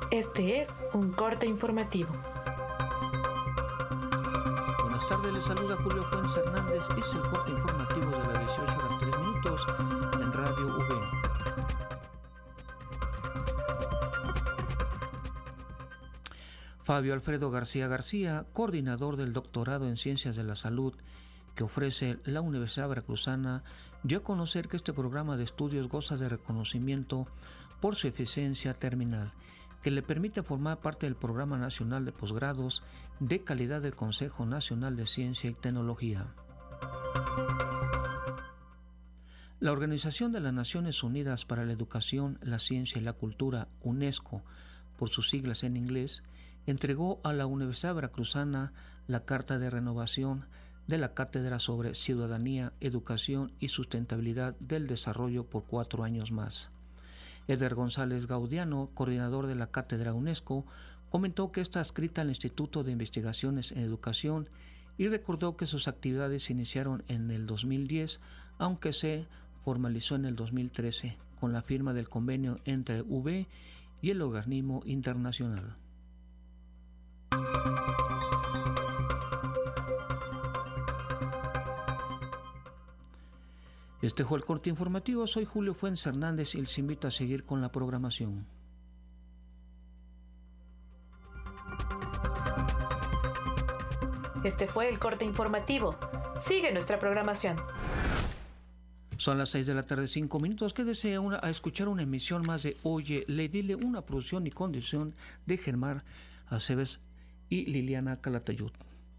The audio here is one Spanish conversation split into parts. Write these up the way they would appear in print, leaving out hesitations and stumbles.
Este es un corte informativo. Buenas tardes, les saluda Julio Fuentes Hernández. Es el corte informativo de las 18:03 en Radio V. Fabio Alfredo García García, coordinador del doctorado en Ciencias de la Salud que ofrece la Universidad Veracruzana, dio a conocer que este programa de estudios goza de reconocimiento por su eficiencia terminal, que le permite formar parte del Programa Nacional de Posgrados de Calidad del Consejo Nacional de Ciencia y Tecnología. La Organización de las Naciones Unidas para la Educación, la Ciencia y la Cultura, UNESCO, por sus siglas en inglés, entregó a la Universidad Veracruzana la Carta de Renovación de la Cátedra sobre Ciudadanía, Educación y Sustentabilidad del Desarrollo por 4 años más. Eder González Gaudiano, coordinador de la Cátedra UNESCO, comentó que está adscrita al Instituto de Investigaciones en Educación y recordó que sus actividades se iniciaron en el 2010, aunque se formalizó en el 2013 con la firma del convenio entre UV y el organismo internacional. Este fue el corte informativo. Soy Julio Fuentes Hernández y les invito a seguir con la programación. Este fue el corte informativo. Sigue nuestra programación. Son las 6:05 p.m. Quédese a escuchar una emisión más de Oye, le dile, una producción y conducción de Germán Aceves y Liliana Calatayud.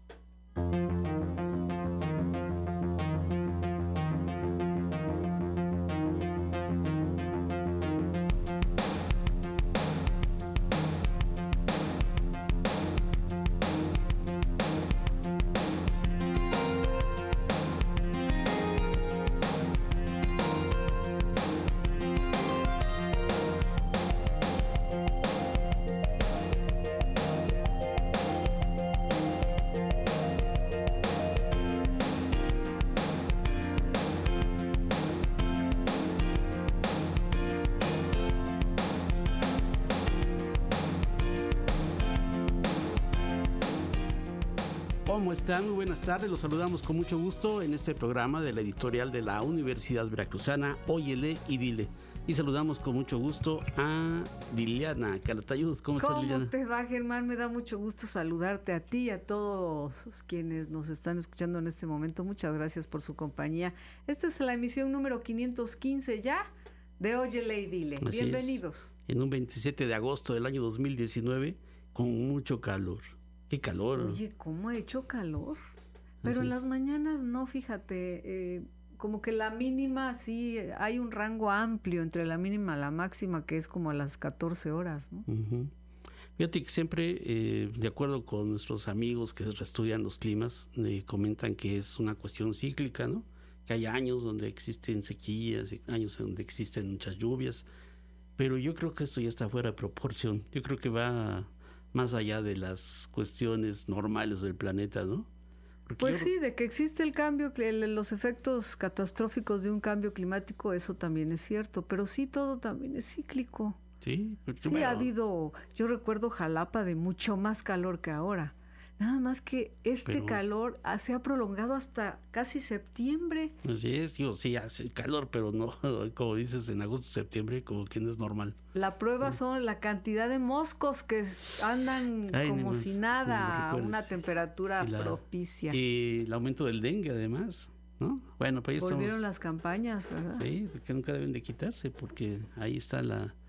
¿Cómo están? Muy buenas tardes, los saludamos con mucho gusto en este programa de la editorial de la Universidad Veracruzana, Óyele y Dile. Y saludamos con mucho gusto a Liliana Calatayud. ¿Cómo estás, Liliana? ¿Cómo te va, Germán? Me da mucho gusto saludarte a ti y a todos quienes nos están escuchando en este momento. Muchas gracias por su compañía. Esta es la emisión número 515 ya de Óyele y Dile. Así Bienvenidos. Es. En un 27 de agosto del año 2019, con mucho calor. ¡Qué calor! Oye, ¿cómo ha hecho calor? Pero Así en es. las mañanas no, fíjate, como que la mínima, sí, hay un rango amplio entre la mínima y la máxima, que es como a las 14 horas, ¿no? Uh-huh. Fíjate que siempre, de acuerdo con nuestros amigos que estudian los climas, comentan que es una cuestión cíclica, ¿no? Que hay años donde existen sequías, años donde existen muchas lluvias, pero yo creo que esto ya está fuera de proporción. Yo creo que va más allá de las cuestiones normales del planeta, ¿no? Porque Pues sí, de que existe el cambio, los efectos catastróficos de un cambio climático, eso también es cierto, pero sí, todo también es cíclico. Sí, Sí, ha habido, yo recuerdo Jalapa de mucho más calor que ahora. Nada más que este calor se ha prolongado hasta casi septiembre. Así es, digo, sí hace calor, pero no, como dices, en agosto, septiembre, como que no es normal. La prueba son la cantidad de moscos que andan como si nada a una temperatura propicia. Y el aumento del dengue, además, ¿no? Bueno, pues ahí volvieron las campañas, ¿verdad? Sí, que nunca deben de quitarse, porque ahí están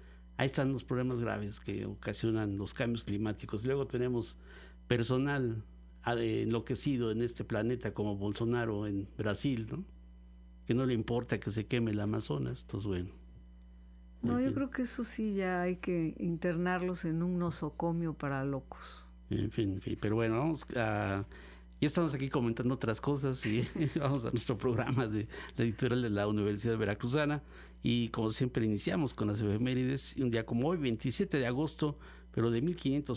los problemas graves que ocasionan los cambios climáticos. Luego tenemos personal enloquecido en este planeta como Bolsonaro en Brasil, ¿no? Que no le importa que se queme el Amazonas. Entonces, bueno. No, yo creo que eso sí ya hay que internarlos en un nosocomio para locos. En fin, pero bueno, vamos a... Ya estamos aquí comentando otras cosas y vamos a nuestro programa de la editorial de la Universidad Veracruzana y como siempre iniciamos con las efemérides. Un día como hoy, 27 de agosto, pero de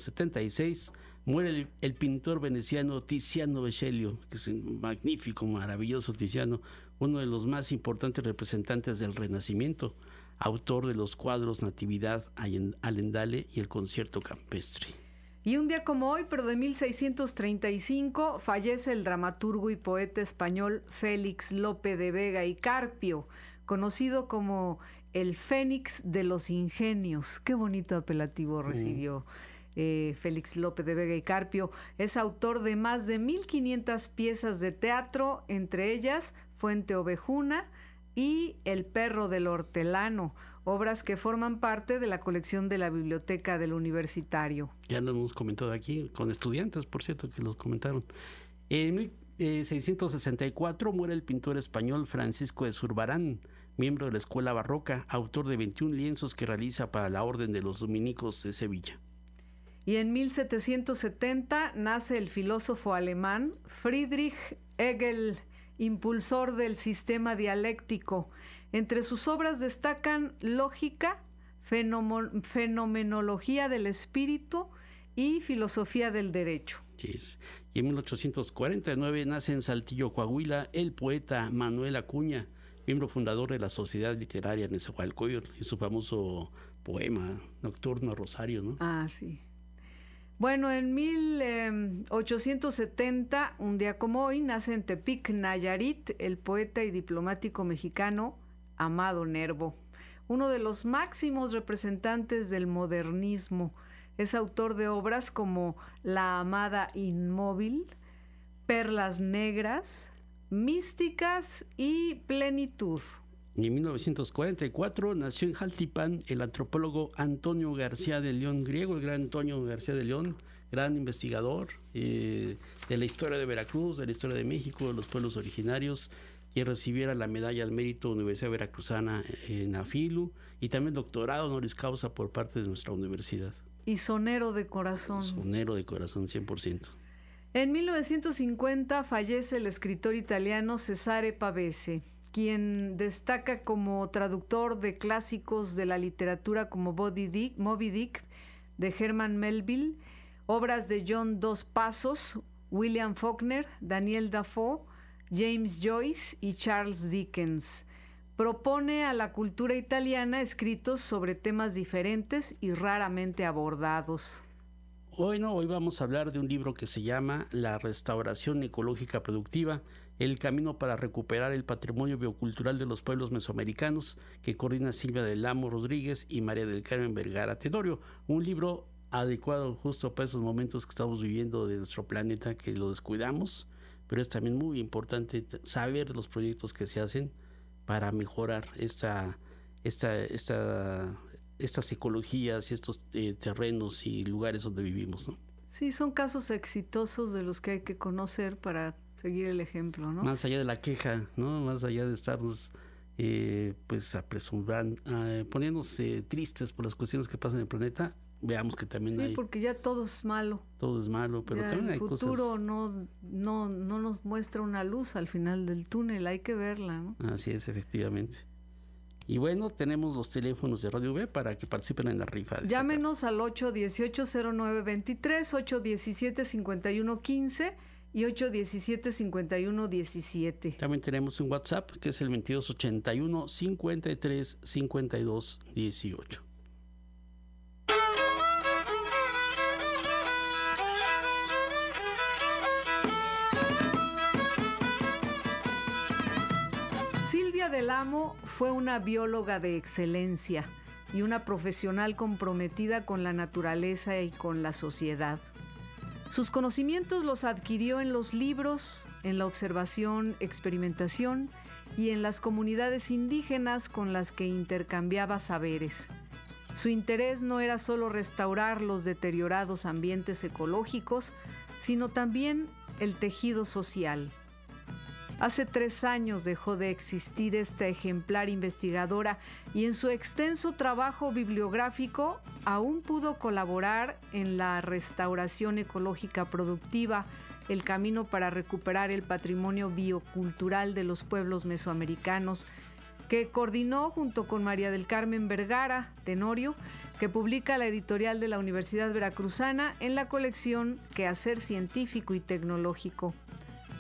1576, muere el pintor veneciano Tiziano Vecellio, que es un magnífico, maravilloso Tiziano, uno de los más importantes representantes del Renacimiento. autor de los cuadros Natividad, Alendale y el concierto campestre. Y un día como hoy, pero de 1635, fallece el dramaturgo y poeta español Félix Lope de Vega y Carpio, conocido como el Fénix de los Ingenios. Qué bonito apelativo recibió Félix Lope de Vega y Carpio. Es autor de más de 1,500 piezas de teatro, entre ellas Fuente Ovejuna y El perro del hortelano, obras que forman parte de la colección de la Biblioteca del Universitario. Ya lo hemos comentado aquí, con estudiantes, por cierto, que los comentaron. En 1664 muere el pintor español Francisco de Zurbarán, miembro de la Escuela Barroca, autor de 21 lienzos que realiza para la Orden de los Dominicos de Sevilla. Y en 1770 nace el filósofo alemán Friedrich Hegel, impulsor del sistema dialéctico. Entre sus obras destacan Lógica, Fenomenología del Espíritu y Filosofía del Derecho. Yes. Y en 1849 nace en Saltillo, Coahuila, el poeta Manuel Acuña, miembro fundador de la Sociedad Literaria Nezahualcóyotl, y su famoso poema Nocturno Rosario, ¿no? Ah, sí. Bueno, en 1870, un día como hoy, nace en Tepic, Nayarit, el poeta y diplomático mexicano Amado Nervo, uno de los máximos representantes del modernismo. Es autor de obras como La amada inmóvil, Perlas negras, Místicas y Plenitud. Y en 1944 nació en Jaltipan el antropólogo Antonio García de León, griego, el gran Antonio García de León, gran investigador de la historia de Veracruz, de la historia de México, de los pueblos originarios, que recibiera la medalla al mérito Universidad Veracruzana en AFILU y también doctorado honoris causa por parte de nuestra universidad. Y sonero de corazón. Sonero de corazón, 100%. En 1950 fallece el escritor italiano Cesare Pavese, quien destaca como traductor de clásicos de la literatura como Moby Dick de Herman Melville, obras de John Dos Passos, William Faulkner, Daniel Defoe, James Joyce y Charles Dickens. Propone a la cultura italiana escritos sobre temas diferentes y raramente abordados. Hoy vamos a hablar de un libro que se llama La restauración ecológica productiva, el camino para recuperar el patrimonio biocultural de los pueblos mesoamericanos, que coordina Silvia del Amo Rodríguez y María del Carmen Vergara Tenorio. Un libro adecuado justo para esos momentos que estamos viviendo de nuestro planeta, que lo descuidamos, pero es también muy importante saber de los proyectos que se hacen para mejorar estas ecologías y estos terrenos y lugares donde vivimos, ¿no? Sí, son casos exitosos de los que hay que conocer para seguir el ejemplo, ¿no? Más allá de la queja, ¿no? Más allá de estarnos pues apresurando, poniéndonos tristes por las cuestiones que pasan en el planeta, veamos que también hay... Sí, porque ya todo es malo. Todo es malo, pero ya también hay cosas... El futuro no nos muestra una luz al final del túnel, hay que verla, ¿no? Así es, efectivamente. Y bueno, tenemos los teléfonos de Radio V para que participen en la rifa. Llámenos al 818-0923, 817-5115 y 817-5117. También tenemos un WhatsApp que es el 2281-5352-18. Silvia del Amo fue una bióloga de excelencia y una profesional comprometida con la naturaleza y con la sociedad. Sus conocimientos los adquirió en los libros, en la observación, experimentación y en las comunidades indígenas con las que intercambiaba saberes. Su interés no era solo restaurar los deteriorados ambientes ecológicos, sino también el tejido social. Hace 3 años dejó de existir esta ejemplar investigadora y en su extenso trabajo bibliográfico aún pudo colaborar en la restauración ecológica productiva, el camino para recuperar el patrimonio biocultural de los pueblos mesoamericanos, que coordinó junto con María del Carmen Vergara Tenorio, que publica la editorial de la Universidad Veracruzana en la colección Quehacer Científico y Tecnológico.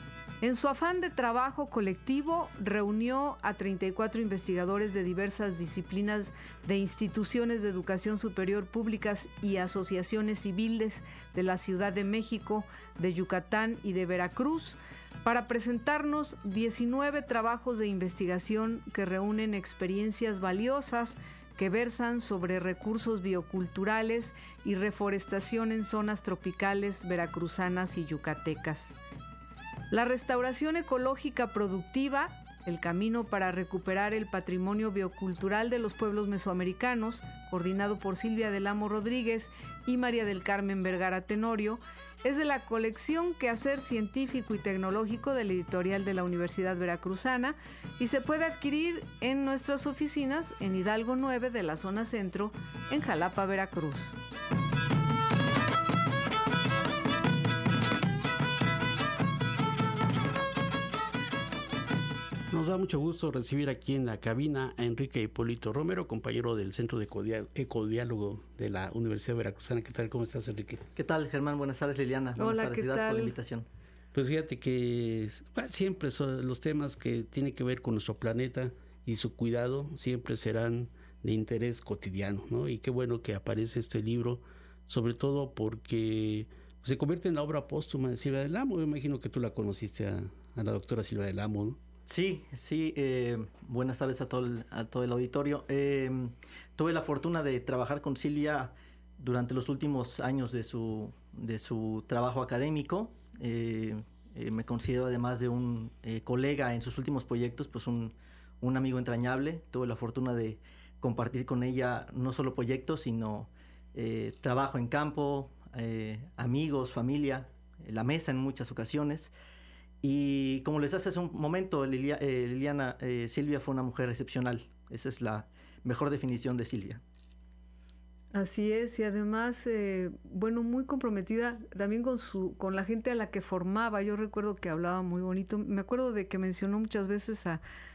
En su afán de trabajo colectivo, reunió a 34 investigadores de diversas disciplinas de instituciones de educación superior públicas y asociaciones civiles de la Ciudad de México, de Yucatán y de Veracruz, para presentarnos 19 trabajos de investigación que reúnen experiencias valiosas que versan sobre recursos bioculturales y reforestación en zonas tropicales veracruzanas y yucatecas. La restauración ecológica productiva, el camino para recuperar el patrimonio biocultural de los pueblos mesoamericanos, coordinado por Silvia del Amo Rodríguez y María del Carmen Vergara Tenorio, es de la colección Quehacer Científico y Tecnológico de la editorial de la Universidad Veracruzana y se puede adquirir en nuestras oficinas en Hidalgo 9 de la zona centro, en Jalapa, Veracruz. Nos da mucho gusto recibir aquí en la cabina a Enrique Hipólito Romero, compañero del Centro de Ecodiálogo de la Universidad Veracruzana. ¿Qué tal? ¿Cómo estás, Enrique? ¿Qué tal, Germán? Buenas tardes, Liliana. Buenas Hola, tardes, ¿qué gracias tal? por la invitación. Pues fíjate que siempre son los temas que tienen que ver con nuestro planeta y su cuidado siempre serán de interés cotidiano, ¿no? Y qué bueno que aparece este libro, sobre todo porque se convierte en la obra póstuma de Silvia del Amo. Yo imagino que tú la conociste a la doctora Silvia del Amo, ¿no? Sí, buenas tardes a todo el auditorio. Tuve la fortuna de trabajar con Silvia durante los últimos años de su trabajo académico. Me considero, además de un colega en sus últimos proyectos, pues un amigo entrañable. Tuve la fortuna de compartir con ella no solo proyectos, sino trabajo en campo, amigos, familia, la mesa en muchas ocasiones. Y como les hace hace un momento, Liliana, Silvia fue una mujer excepcional. Esa es la mejor definición de Silvia. Así es, y además, muy comprometida también con la gente a la que formaba. Yo recuerdo que hablaba muy bonito. Me acuerdo de que mencionó muchas veces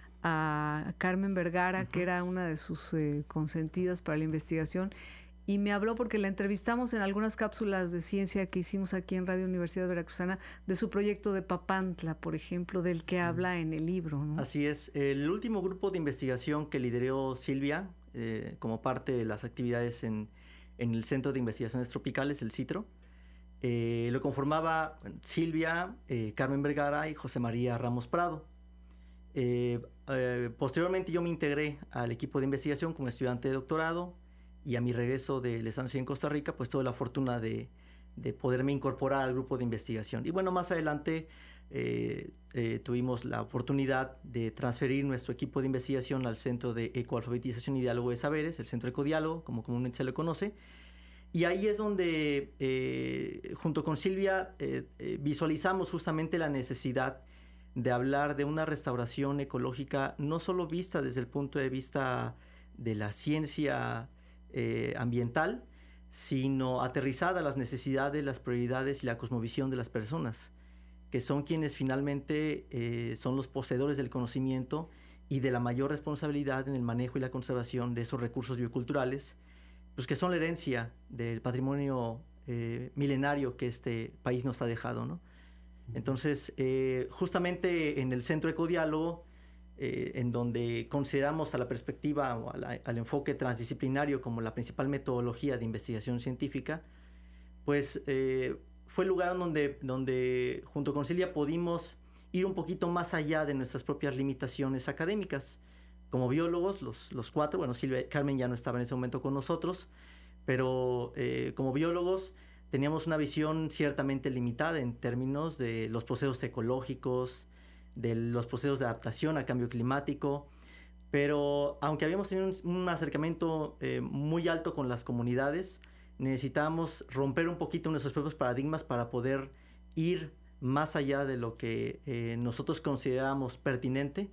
a Carmen Vergara, que era una de sus consentidas para la investigación. Y me habló porque la entrevistamos en algunas cápsulas de ciencia que hicimos aquí en Radio Universidad Veracruzana, de su proyecto de Papantla, por ejemplo, del que habla en el libro, ¿no? Así es. El último grupo de investigación que lideró Silvia, como parte de las actividades en el Centro de Investigaciones Tropicales, el CITRO, lo conformaba Silvia, Carmen Vergara y José María Ramos Prado. Posteriormente yo me integré al equipo de investigación como estudiante de doctorado, y a mi regreso de la estancia en Costa Rica, pues tuve la fortuna de poderme incorporar al grupo de investigación. Y bueno, más adelante tuvimos la oportunidad de transferir nuestro equipo de investigación al Centro de Ecoalfabetización y Diálogo de Saberes, el Centro Ecodiálogo, como comúnmente se le conoce. Y ahí es donde, junto con Silvia, visualizamos justamente la necesidad de hablar de una restauración ecológica, no solo vista desde el punto de vista de la ciencia ambiental, sino aterrizada a las necesidades, las prioridades y la cosmovisión de las personas, que son quienes finalmente son los poseedores del conocimiento y de la mayor responsabilidad en el manejo y la conservación de esos recursos bioculturales, pues que son la herencia del patrimonio milenario que este país nos ha dejado, ¿no? Entonces, justamente en el Centro Ecodiálogo, en donde consideramos a la perspectiva o al enfoque transdisciplinario como la principal metodología de investigación científica, pues fue el lugar donde junto con Silvia pudimos ir un poquito más allá de nuestras propias limitaciones académicas. Como biólogos, los cuatro, bueno, Carmen ya no estaba en ese momento con nosotros, pero como biólogos teníamos una visión ciertamente limitada en términos de los procesos ecológicos, de los procesos de adaptación al cambio climático, pero aunque habíamos tenido un acercamiento muy alto con las comunidades, necesitábamos romper un poquito nuestros propios paradigmas para poder ir más allá de lo que nosotros considerábamos pertinente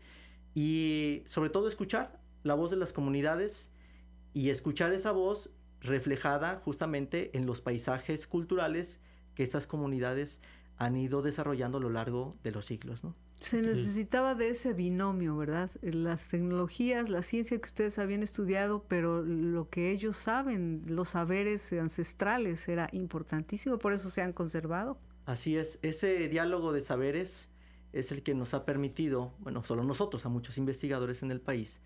y sobre todo escuchar la voz de las comunidades y escuchar esa voz reflejada justamente en los paisajes culturales que estas comunidades han ido desarrollando a lo largo de los siglos, ¿no? Se necesitaba de ese binomio, ¿verdad? Las tecnologías, la ciencia que ustedes habían estudiado, pero lo que ellos saben, los saberes ancestrales, era importantísimo, por eso se han conservado. Así es, ese diálogo de saberes es el que nos ha permitido, bueno, solo nosotros, a muchos investigadores en el país,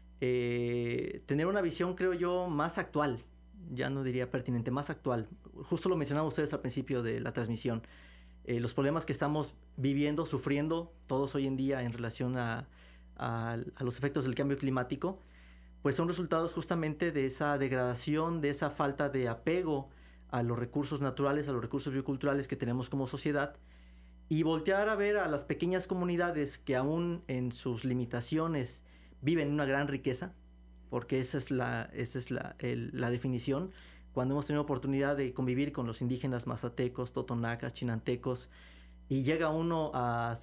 tener una visión, creo yo, más actual, ya no diría pertinente, más actual. Justo lo mencionaban ustedes al principio de la transmisión. Los problemas que estamos viviendo, sufriendo todos hoy en día en relación a los efectos del cambio climático, pues son resultados justamente de esa degradación, de esa falta de apego a los recursos naturales, a los recursos bioculturales que tenemos como sociedad, y voltear a ver a las pequeñas comunidades que aún en sus limitaciones viven una gran riqueza, porque esa es la definición. Cuando hemos tenido oportunidad de convivir con los indígenas mazatecos, totonacas, chinantecos, y llega uno a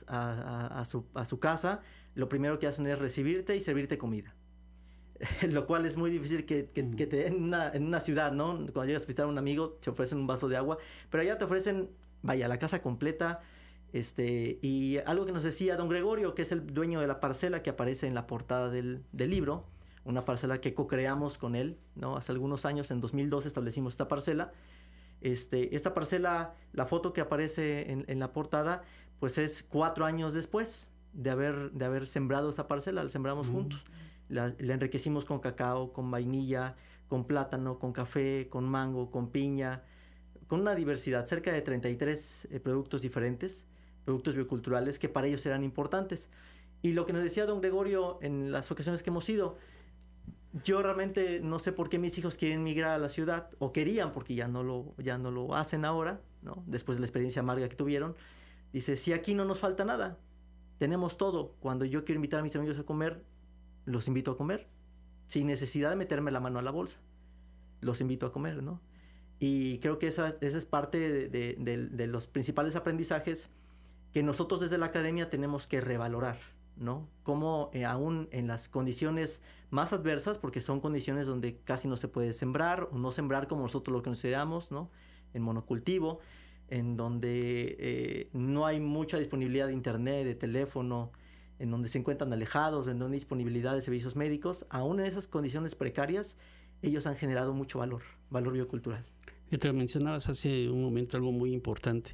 su casa, lo primero que hacen es recibirte y servirte comida. Lo cual es muy difícil que te den en una ciudad, ¿no? Cuando llegas a visitar a un amigo, te ofrecen un vaso de agua, pero allá te ofrecen, vaya, la casa completa. Y algo que nos decía don Gregorio, que es el dueño de la parcela que aparece en la portada del libro, una parcela que co-creamos con él, ¿no? Hace algunos años, en 2012, establecimos esta parcela. Esta parcela, la foto que aparece en la portada, pues es 4 años después de haber sembrado esa parcela, la sembramos juntos. La enriquecimos con cacao, con vainilla, con plátano, con café, con mango, con piña, con una diversidad, cerca de 33 productos diferentes, productos bioculturales que para ellos eran importantes. Y lo que nos decía don Gregorio en las ocasiones que hemos ido, yo realmente no sé por qué mis hijos quieren migrar a la ciudad, o querían, porque ya no lo hacen ahora, ¿no? Después de la experiencia amarga que tuvieron. Dice, si aquí no nos falta nada, tenemos todo. Cuando yo quiero invitar a mis amigos a comer, los invito a comer, sin necesidad de meterme la mano a la bolsa. Los invito a comer, ¿no? Y creo que esa es parte de los principales aprendizajes que nosotros desde la academia tenemos que revalorar, ¿no? Cómo aún en las condiciones más adversas, porque son condiciones donde casi no se puede sembrar, o no sembrar como nosotros lo consideramos, ¿no? En monocultivo, en donde no hay mucha disponibilidad de internet, de teléfono, en donde se encuentran alejados, en donde hay disponibilidad de servicios médicos, aún en esas condiciones precarias, ellos han generado mucho valor biocultural. Te mencionabas hace un momento algo muy importante,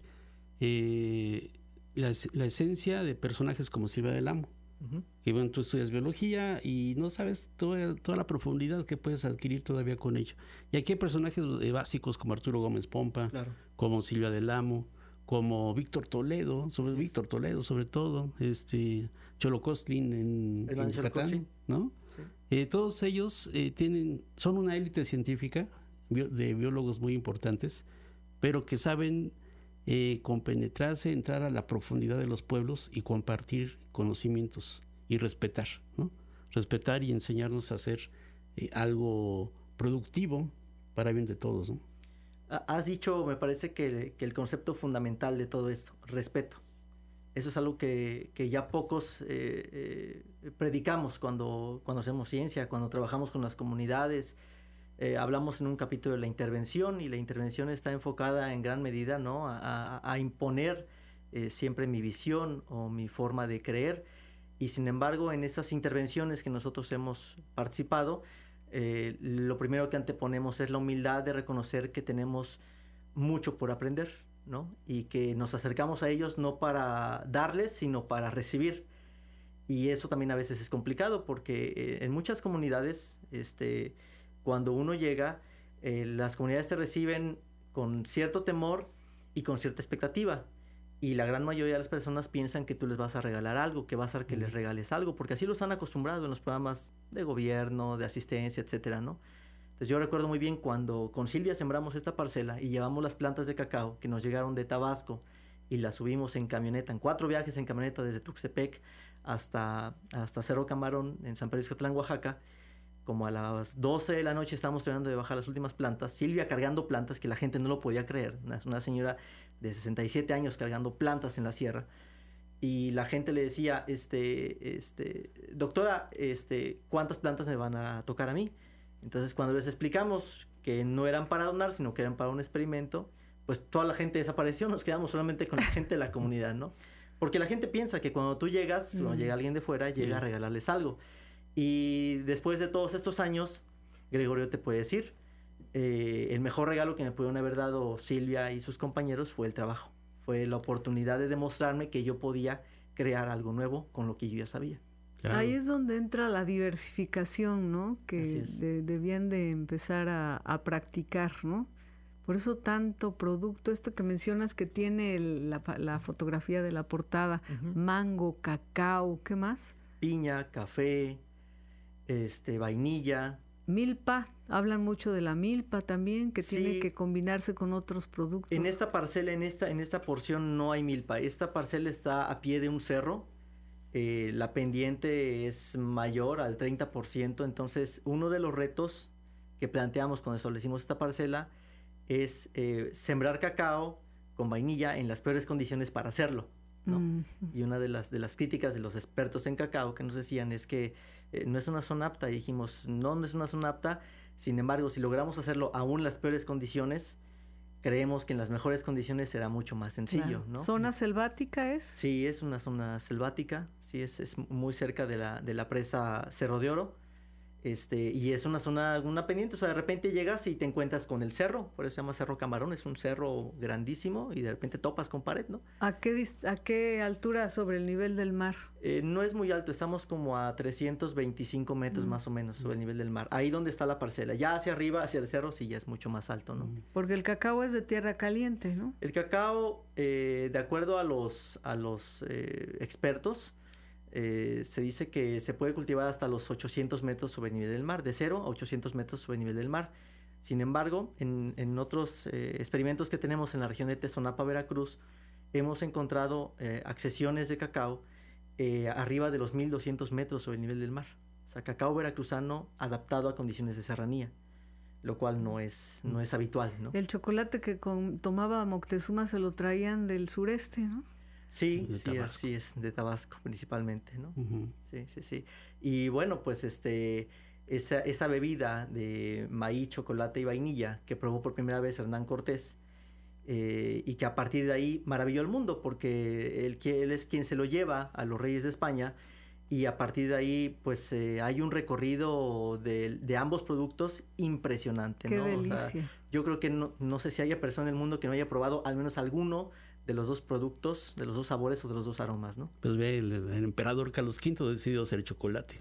la esencia de personajes como Silvia del Amo, que bueno, tú estudias biología y no sabes toda la profundidad que puedes adquirir todavía con ello. Y aquí hay personajes básicos como Arturo Gómez Pompa, claro, como Silvia del Amo, como Víctor Toledo, sobre todo, Cholo Costlin en Yucatán, ¿no? Sí. Todos ellos son una élite científica de biólogos muy importantes, pero que saben compenetrarse, entrar a la profundidad de los pueblos y compartir conocimientos y respetar, ¿no? Respetar y enseñarnos a hacer algo productivo para bien de todos, ¿no? Has dicho, me parece que el concepto fundamental de todo esto, respeto. Eso es algo que ya pocos predicamos cuando hacemos ciencia, cuando trabajamos con las comunidades. Hablamos en un capítulo de la intervención, y la intervención está enfocada en gran medida, ¿no? a imponer siempre mi visión o mi forma de creer. Y sin embargo, en esas intervenciones que nosotros hemos participado, lo primero que anteponemos es la humildad de reconocer que tenemos mucho por aprender, ¿no? Y que nos acercamos a ellos no para darles, sino para recibir. Y eso también a veces es complicado, porque en muchas comunidades, cuando uno llega, las comunidades te reciben con cierto temor y con cierta expectativa. Y la gran mayoría de las personas piensan que tú les vas a regalar algo, que va a hacer que les regales algo, porque así los han acostumbrado en los programas de gobierno, de asistencia, etcétera, ¿no? Entonces yo recuerdo muy bien cuando con Silvia sembramos esta parcela y llevamos las plantas de cacao que nos llegaron de Tabasco y las subimos en camioneta, en 4 viajes en camioneta desde Tuxtepec hasta Cerro Camarón, en San Pedro Izcatlán, Oaxaca. Como a las 12 de la noche estábamos tratando de bajar las últimas plantas, Silvia cargando plantas que la gente no lo podía creer, una señora de 67 años cargando plantas en la sierra, y la gente le decía, doctora, ¿cuántas plantas me van a tocar a mí? Entonces cuando les explicamos que no eran para donar, sino que eran para un experimento, pues toda la gente desapareció, nos quedamos solamente con la gente de la comunidad, ¿no? Porque la gente piensa que cuando tú llegas, o llega alguien de fuera, llega a regalarles algo. Y después de todos estos años, Gregorio te puede decir, el mejor regalo que me pudieron haber dado Silvia y sus compañeros fue el trabajo. Fue la oportunidad de demostrarme que yo podía crear algo nuevo con lo que yo ya sabía. Claro. Ahí es donde entra la diversificación, ¿no? Que es. debían de empezar a practicar, ¿no? Por eso tanto producto, esto que mencionas que tiene la fotografía de la portada, mango, cacao, ¿qué más? Piña, café, vainilla. Milpa, hablan mucho de la milpa también, que Sí. tiene que combinarse con otros productos. En esta parcela, en esta porción no hay milpa. Esta parcela está a pie de un cerro. La pendiente es mayor al 30%. Entonces, uno de los retos que planteamos cuando establecimos esta parcela es sembrar cacao con vainilla en las peores condiciones para hacerlo, ¿no? Y una de las críticas de los expertos en cacao que nos decían es que no es una zona apta. Y dijimos, no es una zona apta. Sin embargo, si logramos hacerlo aún en las peores condiciones, creemos que en las mejores condiciones será mucho más sencillo, Claro. ¿no? ¿Zona selvática es? Sí, es una zona selvática. Sí, es muy cerca de la presa Cerro de Oro. Y es una pendiente. O sea, de repente llegas y te encuentras con el cerro. Por eso se llama Cerro Camarón. Es un cerro grandísimo y de repente topas con pared, ¿no? ¿A qué altura sobre el nivel del mar? No es muy alto. Estamos como a 325 metros más o menos sobre el nivel del mar. Ahí donde está la parcela. Ya hacia arriba, hacia el cerro, sí ya es mucho más alto, ¿no? Porque el cacao es de tierra caliente, ¿no? El cacao, de acuerdo a los expertos, se dice que se puede cultivar hasta los 800 metros sobre el nivel del mar, de 0 a 800 metros sobre el nivel del mar. Sin embargo, en otros experimentos que tenemos en la región de Tezonapa, Veracruz, hemos encontrado accesiones de cacao arriba de los 1200 metros sobre el nivel del mar. O sea, cacao veracruzano adaptado a condiciones de serranía, lo cual no es habitual, ¿no? El chocolate que tomaba Moctezuma se lo traían del sureste, ¿no? Sí, De sí, Tabasco. así es, de Tabasco principalmente, ¿no? Uh-huh. Sí. Y bueno, pues esa bebida de maíz, chocolate y vainilla que probó por primera vez Hernán Cortés, y que a partir de ahí maravilló al mundo, porque él es quien se lo lleva a los reyes de España, y a partir de ahí pues hay un recorrido de ambos productos impresionante, Qué ¿no? delicia. O sea, yo creo que no sé si haya persona en el mundo que no haya probado al menos alguno de los dos productos, de los dos sabores o de los dos aromas, ¿no? Pues ve, el emperador Carlos V decidió hacer chocolate.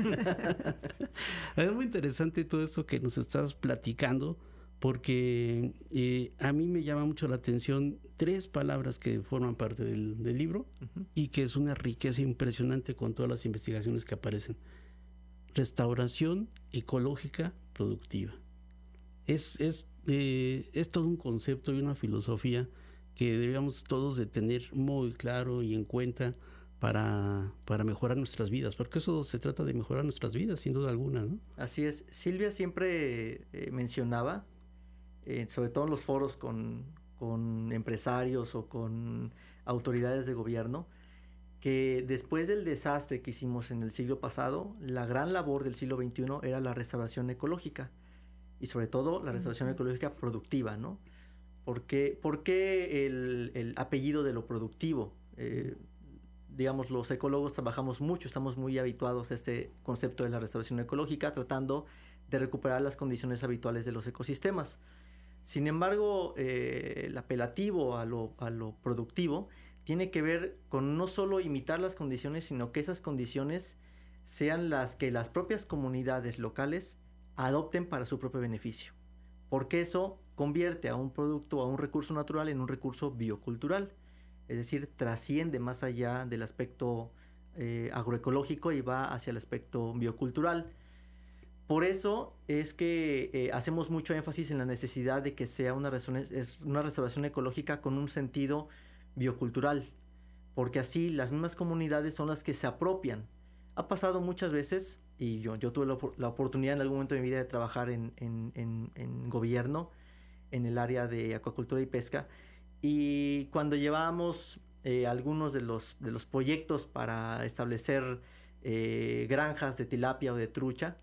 Es muy interesante todo eso que nos estás platicando, porque a mí me llama mucho la atención 3 palabras que forman parte del libro, y que es una riqueza impresionante con todas las investigaciones que aparecen. Restauración ecológica productiva. Es todo un concepto y una filosofía que debíamos todos de tener muy claro y en cuenta para mejorar nuestras vidas, porque eso se trata de mejorar nuestras vidas, sin duda alguna, ¿no? Así es. Silvia siempre mencionaba, sobre todo en los foros con empresarios o con autoridades de gobierno, que después del desastre que hicimos en el siglo pasado, la gran labor del siglo XXI era la restauración ecológica, y sobre todo la restauración ecológica productiva, ¿no? ¿Por qué el apellido de lo productivo? Digamos, los ecólogos trabajamos mucho, estamos muy habituados a este concepto de la restauración ecológica, tratando de recuperar las condiciones habituales de los ecosistemas. Sin embargo, el apelativo a lo productivo tiene que ver con no solo imitar las condiciones, sino que esas condiciones sean las que las propias comunidades locales adopten para su propio beneficio. Porque eso convierte a un producto, a un recurso natural en un recurso biocultural. Es decir, trasciende más allá del aspecto agroecológico y va hacia el aspecto biocultural. Por eso es que hacemos mucho énfasis en la necesidad de que sea una restauración ecológica con un sentido biocultural, porque así las mismas comunidades son las que se apropian. Ha pasado muchas veces, y yo tuve la oportunidad en algún momento de mi vida de trabajar en gobierno, en el área de acuacultura y pesca, y cuando llevábamos algunos de los proyectos para establecer granjas de tilapia o de trucha,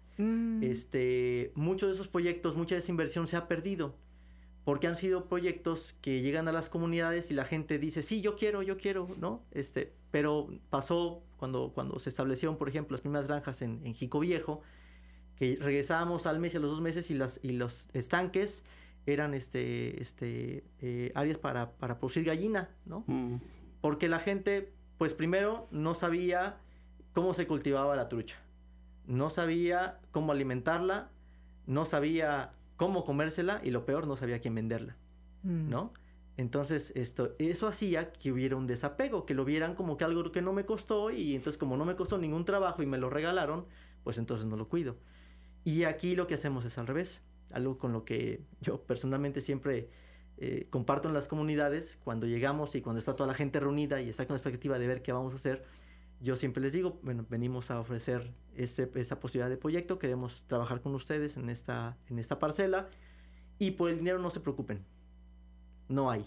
muchos de esos proyectos, mucha de esa inversión se ha perdido, porque han sido proyectos que llegan a las comunidades y la gente dice, sí, yo quiero, ¿no? Pero pasó cuando se establecieron, por ejemplo, las primeras granjas en Jico Viejo, que regresábamos al mes y a los 2 meses y los estanques eran áreas para producir gallina, ¿no? Porque la gente Pues primero no sabía cómo se cultivaba la trucha, no sabía cómo alimentarla, no sabía cómo comérsela y lo peor, no sabía quién venderla, ¿no? Entonces eso hacía que hubiera un desapego, que lo vieran como que algo que no me costó, y entonces como no me costó ningún trabajo y me lo regalaron, pues entonces no lo cuido. Y aquí lo que hacemos es al revés, algo con lo que yo personalmente siempre comparto en las comunidades. Cuando llegamos y cuando está toda la gente reunida y está con la expectativa de ver qué vamos a hacer, yo siempre les digo, bueno, venimos a ofrecer esa posibilidad de proyecto, queremos trabajar con ustedes en esta parcela, y por el dinero no se preocupen, no hay.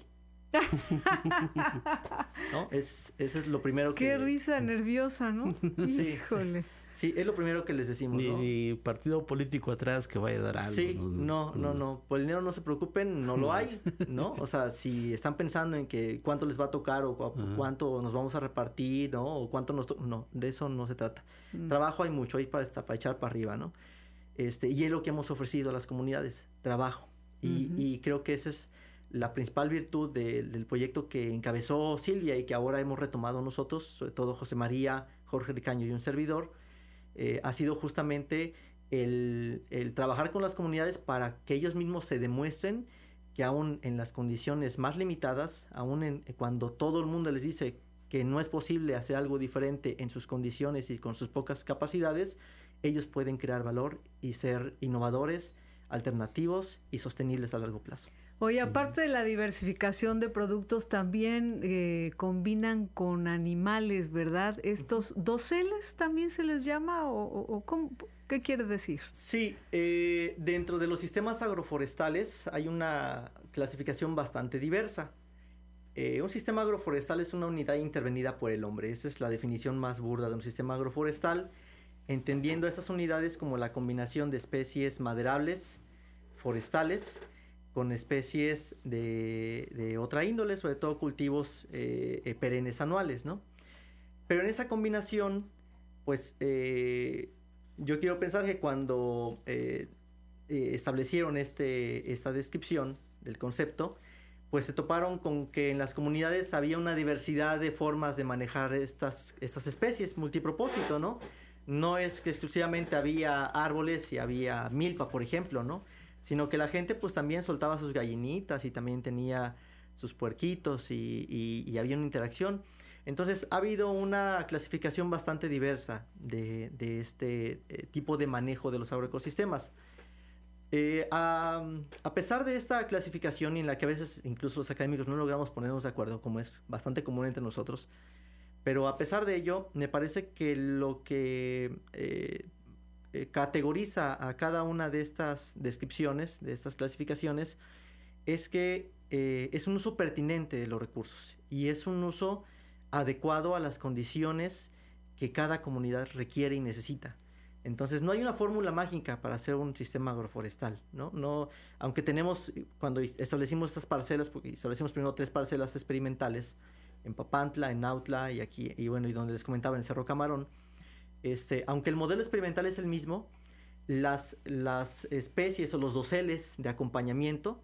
¿No? Eso es lo primero que... Qué risa nerviosa, ¿no? Sí. Híjole. Sí, es lo primero que les decimos, ¿no? Ni partido político atrás que vaya a dar algo. Sí, no. Por el dinero no se preocupen, no lo hay, ¿no? O sea, si están pensando en que cuánto les va a tocar o cuánto nos vamos a repartir, ¿no? O cuánto no, de eso no se trata. Trabajo hay mucho, hay para echar para arriba, ¿no? Y es lo que hemos ofrecido a las comunidades, trabajo. Y creo que esa es la principal virtud del proyecto que encabezó Silvia y que ahora hemos retomado nosotros, sobre todo José María, Jorge Ricaño y un servidor. Ha sido justamente el trabajar con las comunidades para que ellos mismos se demuestren que aún en las condiciones más limitadas, aún cuando todo el mundo les dice que no es posible hacer algo diferente en sus condiciones y con sus pocas capacidades, ellos pueden crear valor y ser innovadores, alternativos y sostenibles a largo plazo. Oye, aparte de la diversificación de productos, también combinan con animales, ¿verdad? ¿Estos doseles también se les llama o cómo? ¿Qué quiere decir? Sí, dentro de los sistemas agroforestales hay una clasificación bastante diversa. Un sistema agroforestal es una unidad intervenida por el hombre. Esa es la definición más burda de un sistema agroforestal, entendiendo esas unidades como la combinación de especies maderables, forestales, con especies de otra índole, sobre todo cultivos perennes anuales, ¿no? Pero en esa combinación, pues yo quiero pensar que cuando establecieron esta descripción del concepto, pues se toparon con que en las comunidades había una diversidad de formas de manejar estas especies, multipropósito, ¿no? No es que exclusivamente había árboles y había milpa, por ejemplo, ¿no? Sino que la gente pues también soltaba sus gallinitas y también tenía sus puerquitos y había una interacción. Entonces ha habido una clasificación bastante diversa de este tipo de manejo de los agroecosistemas. A pesar de esta clasificación en la que a veces incluso los académicos no logramos ponernos de acuerdo, como es bastante común entre nosotros, pero a pesar de ello, me parece que lo que categoriza a cada una de estas descripciones, de estas clasificaciones, es que es un uso pertinente de los recursos y es un uso adecuado a las condiciones que cada comunidad requiere y necesita. Entonces no hay una fórmula mágica para hacer un sistema agroforestal, ¿no? Aunque cuando establecimos estas parcelas, porque establecimos primero 3 parcelas experimentales, en Papantla, en Nautla y aquí, y donde les comentaba en Cerro Camarón, aunque el modelo experimental es el mismo, las especies o los doseles de acompañamiento,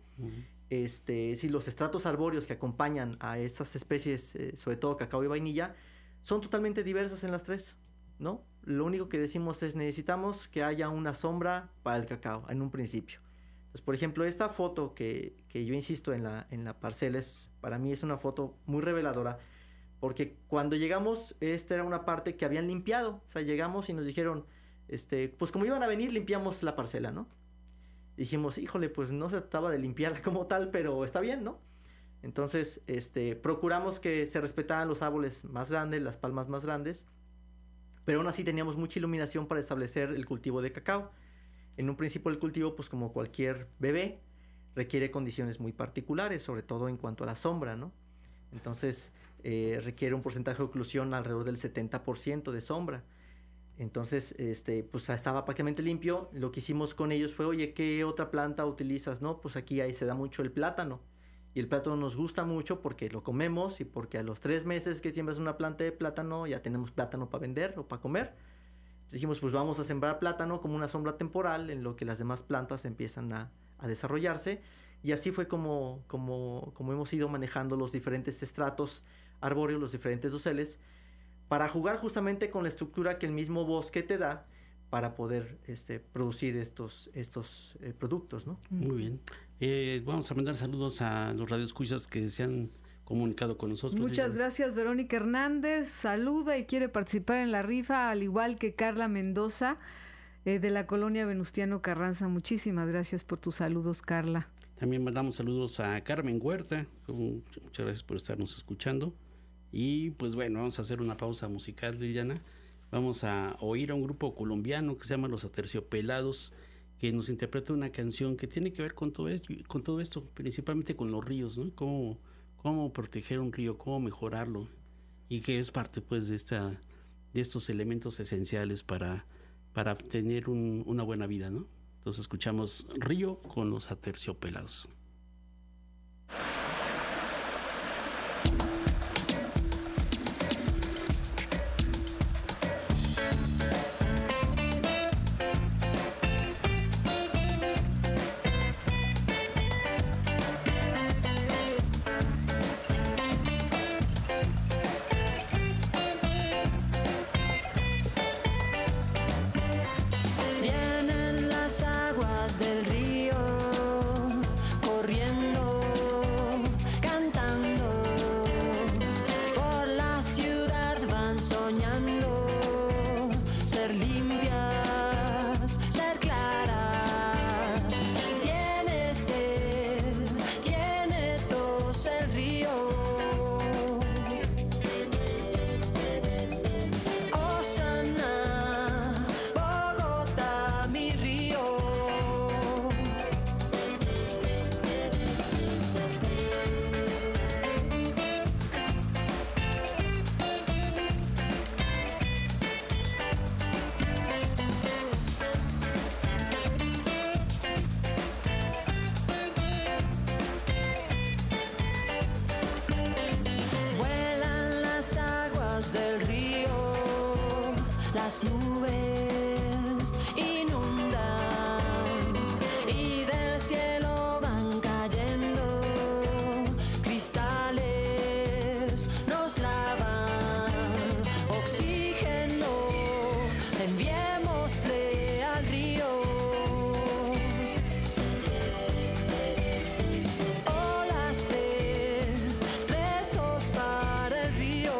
los estratos arbóreos que acompañan a estas especies, sobre todo cacao y vainilla, son totalmente diversas en las 3, ¿no? Lo único que decimos es necesitamos que haya una sombra para el cacao en un principio. Entonces, por ejemplo, esta foto que yo insisto en la parcela, para mí es una foto muy reveladora, porque cuando llegamos, esta era una parte que habían limpiado. O sea, llegamos y nos dijeron, pues como iban a venir, limpiamos la parcela, ¿no? Dijimos, híjole, pues no se trataba de limpiarla como tal, pero está bien, ¿no? Entonces, procuramos que se respetaran los árboles más grandes, las palmas más grandes, pero aún así teníamos mucha iluminación para establecer el cultivo de cacao. En un principio el cultivo, pues como cualquier bebé, requiere condiciones muy particulares, sobre todo en cuanto a la sombra, ¿no? Entonces, requiere un porcentaje de oclusión alrededor del 70% de sombra. Entonces, pues estaba prácticamente limpio. Lo que hicimos con ellos fue, oye, ¿qué otra planta utilizas? No, pues aquí ahí se da mucho el plátano. Y el plátano nos gusta mucho porque lo comemos y porque a los 3 meses que siembras una planta de plátano ya tenemos plátano para vender o para comer. Entonces dijimos, pues vamos a sembrar plátano como una sombra temporal en lo que las demás plantas empiezan a desarrollarse. Y así fue como hemos ido manejando los diferentes estratos arbóreos, los diferentes doseles, para jugar justamente con la estructura que el mismo bosque te da para poder producir estos productos, ¿no? Muy bien. Vamos a mandar saludos a los radioescuchas que se han comunicado con nosotros. Muchas gracias. Verónica Hernández saluda y quiere participar en la rifa, al igual que Carla Mendoza, de la colonia Venustiano Carranza. Muchísimas gracias por tus saludos, Carla. También mandamos saludos a Carmen Huerta. Muchas gracias por estarnos escuchando. Y pues bueno, vamos a hacer una pausa musical, Liliana. Vamos a oír a un grupo colombiano que se llama Los Aterciopelados, que nos interpreta una canción que tiene que ver con todo esto, principalmente con los ríos, ¿no? Cómo proteger un río, cómo mejorarlo, y que es parte pues de estos elementos esenciales para tener una buena vida, ¿no? Entonces escuchamos Río con Los Aterciopelados. Vienen las aguas del río, corriendo, cantando, por la ciudad van soñando, ser limpias, ser claras. Tiene sed, tiene tos el río. Osana, Bogotá, mi río. Vuelan las aguas del río, las nubes inundan y del cielo van cayendo cristales, nos lavan, oxígeno, enviémosle al río. Olas de rezos para el río.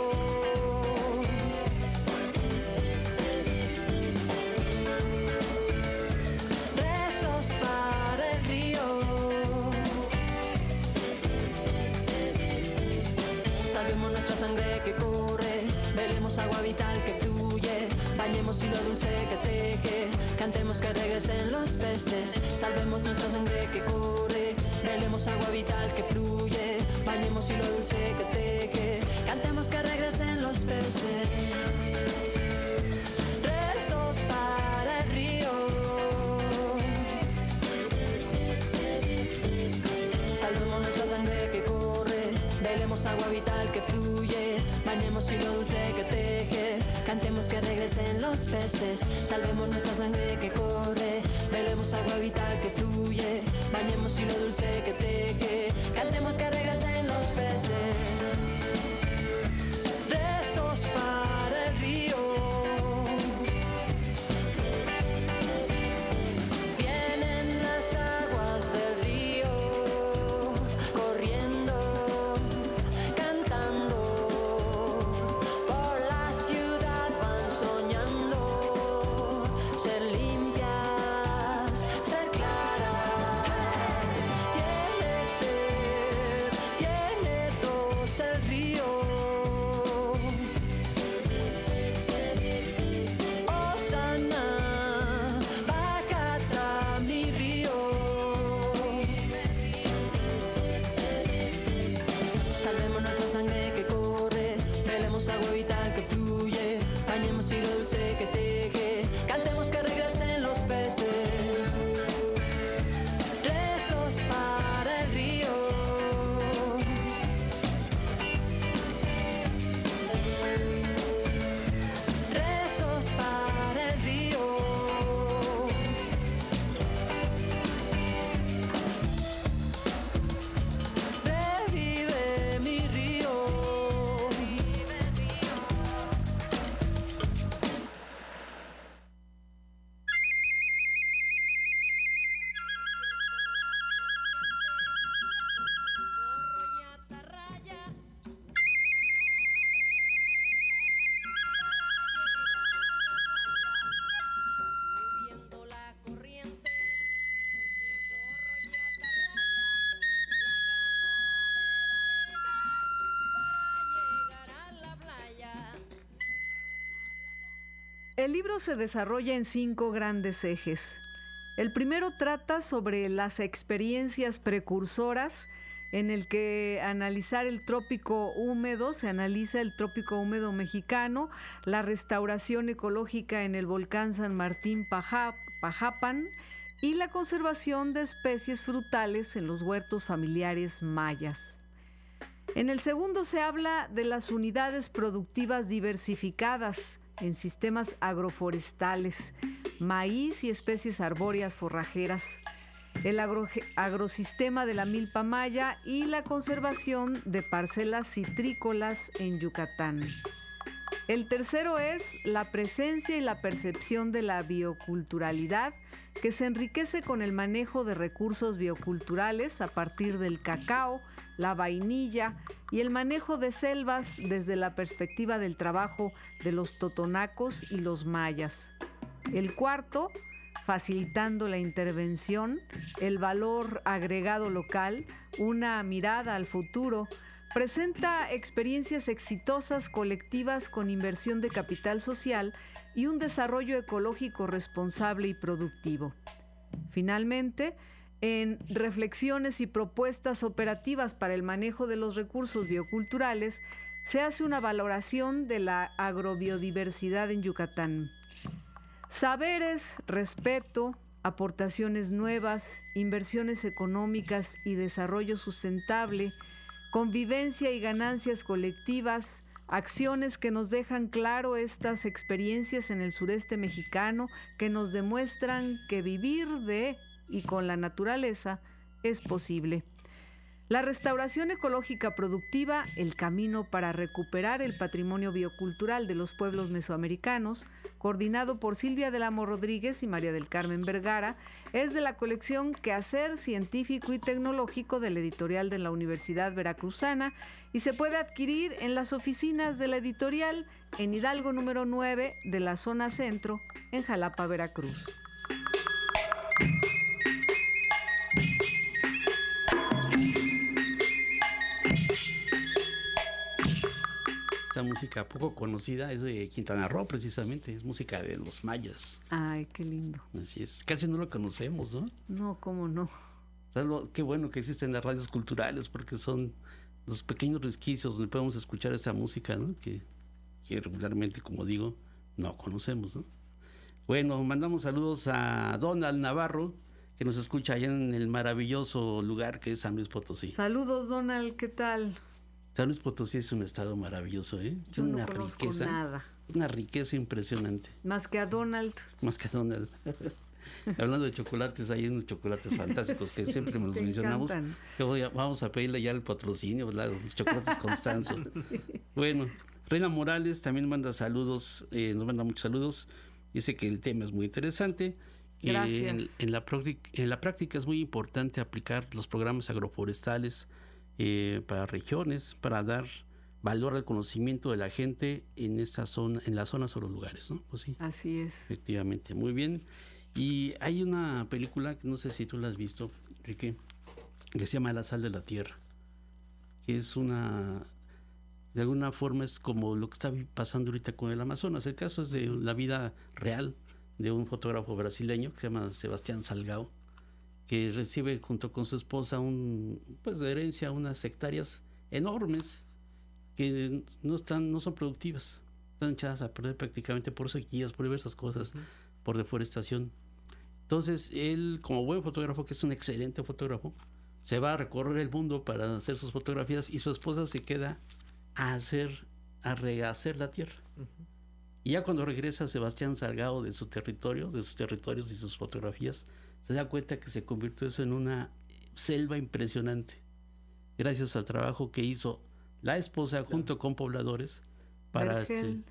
Rezos para el río. Salvemos nuestra sangre que corre, velemos agua vital que fluye, bañemos hilo dulce que teje, cantemos que regresen los peces. Salvemos nuestra sangre que corre, velemos agua vital que fluye, bañemos hilo dulce que teje, cantemos que regresen los peces. Rezos para el río. Salvemos nuestra sangre que corre, velemos agua vital que fluye, bañemos hilo dulce que teje, cantemos que regresen los peces. Salvemos nuestra sangre que corre, velemos agua vital que fluye, bañemos hilo dulce que teje, cantemos que regresen los peces. Rezos para el río. Vienen las aguas del río, corriendo, cantando, por la ciudad van soñando, ser limpias, ser claras. Tiene sed, tiene tos el río. Osana, Bacata, mi río. Salvemos nuestra sangre que corre, velemos agua vital que fluye, bañemos hilo dulce que teje, cantemos que regresen los peces. Rezos para el río. Rezos para el río. Revive mi río. El libro se desarrolla en 5 grandes ejes. El primero trata sobre las experiencias precursoras, en el que analizar el trópico húmedo, se analiza el trópico húmedo mexicano, la restauración ecológica en el volcán San Martín Pajapan y la conservación de especies frutales en los huertos familiares mayas. En el segundo se habla de las unidades productivas diversificadas en sistemas agroforestales, maíz y especies arbóreas forrajeras, el agrosistema de la milpa maya y la conservación de parcelas citrícolas en Yucatán. El tercero es la presencia y la percepción de la bioculturalidad, que se enriquece con el manejo de recursos bioculturales a partir del cacao, la vainilla y el manejo de selvas desde la perspectiva del trabajo de los totonacos y los mayas. El cuarto, facilitando la intervención, el valor agregado local, una mirada al futuro, presenta experiencias exitosas colectivas con inversión de capital social y un desarrollo ecológico responsable y productivo. Finalmente, en reflexiones y propuestas operativas para el manejo de los recursos bioculturales, se hace una valoración de la agrobiodiversidad en Yucatán. Saberes, respeto, aportaciones nuevas, inversiones económicas y desarrollo sustentable, convivencia y ganancias colectivas, acciones que nos dejan claro estas experiencias en el sureste mexicano, que nos demuestran que vivir de y con la naturaleza es posible. La restauración ecológica productiva, el camino para recuperar el patrimonio biocultural de los pueblos mesoamericanos, coordinado por Silvia del Amo Rodríguez y María del Carmen Vergara, es de la colección Quehacer Científico y Tecnológico de la editorial de la Universidad Veracruzana y se puede adquirir en las oficinas de la editorial en Hidalgo número 9 de la zona centro, en Jalapa, Veracruz. Esta música poco conocida es de Quintana Roo, precisamente, es música de los mayas. Ay, qué lindo. Así es, casi no lo conocemos, ¿no? No, cómo no. Qué bueno que existen las radios culturales porque son los pequeños resquicios donde podemos escuchar esta música, ¿no? Que regularmente, como digo, no conocemos, ¿no? Bueno, mandamos saludos a Donald Navarro, que nos escucha allá en el maravilloso lugar que es San Luis Potosí. Saludos, Donald, ¿qué tal? San Luis Potosí es un estado maravilloso, ¿eh? Yo Tiene no conozco nada. Una riqueza impresionante. Más que a Donald. Más que a Donald. Hablando de chocolates, hay unos chocolates fantásticos que siempre me los mencionamos. Vamos a pedirle ya el patrocinio, ¿verdad? Los chocolates Constanzo. Sí. Bueno, Reina Morales también manda saludos, nos manda muchos saludos. Dice que el tema es muy interesante. Que gracias. En la práctica es muy importante aplicar los programas agroforestales para regiones, para dar valor al conocimiento de la gente en esa zona, en las zonas o los lugares, ¿no? Pues sí. Así es. Efectivamente, muy bien. Y hay una película, no sé si tú la has visto, Enrique, que se llama La sal de la tierra, que es de alguna forma es como lo que está pasando ahorita con el Amazonas. El caso es de la vida real de un fotógrafo brasileño que se llama Sebastián Salgado, que recibe junto con su esposa de herencia unas hectáreas enormes que no son productivas, están echadas a perder prácticamente por sequías, por diversas cosas, por deforestación. Entonces él, como buen fotógrafo, que es un excelente fotógrafo, se va a recorrer el mundo para hacer sus fotografías y su esposa se queda a rehacer la tierra. Y ya cuando regresa Sebastián Salgado de sus territorios y sus fotografías, se da cuenta que se convirtió eso en una selva impresionante, gracias al trabajo que hizo la esposa junto con pobladores para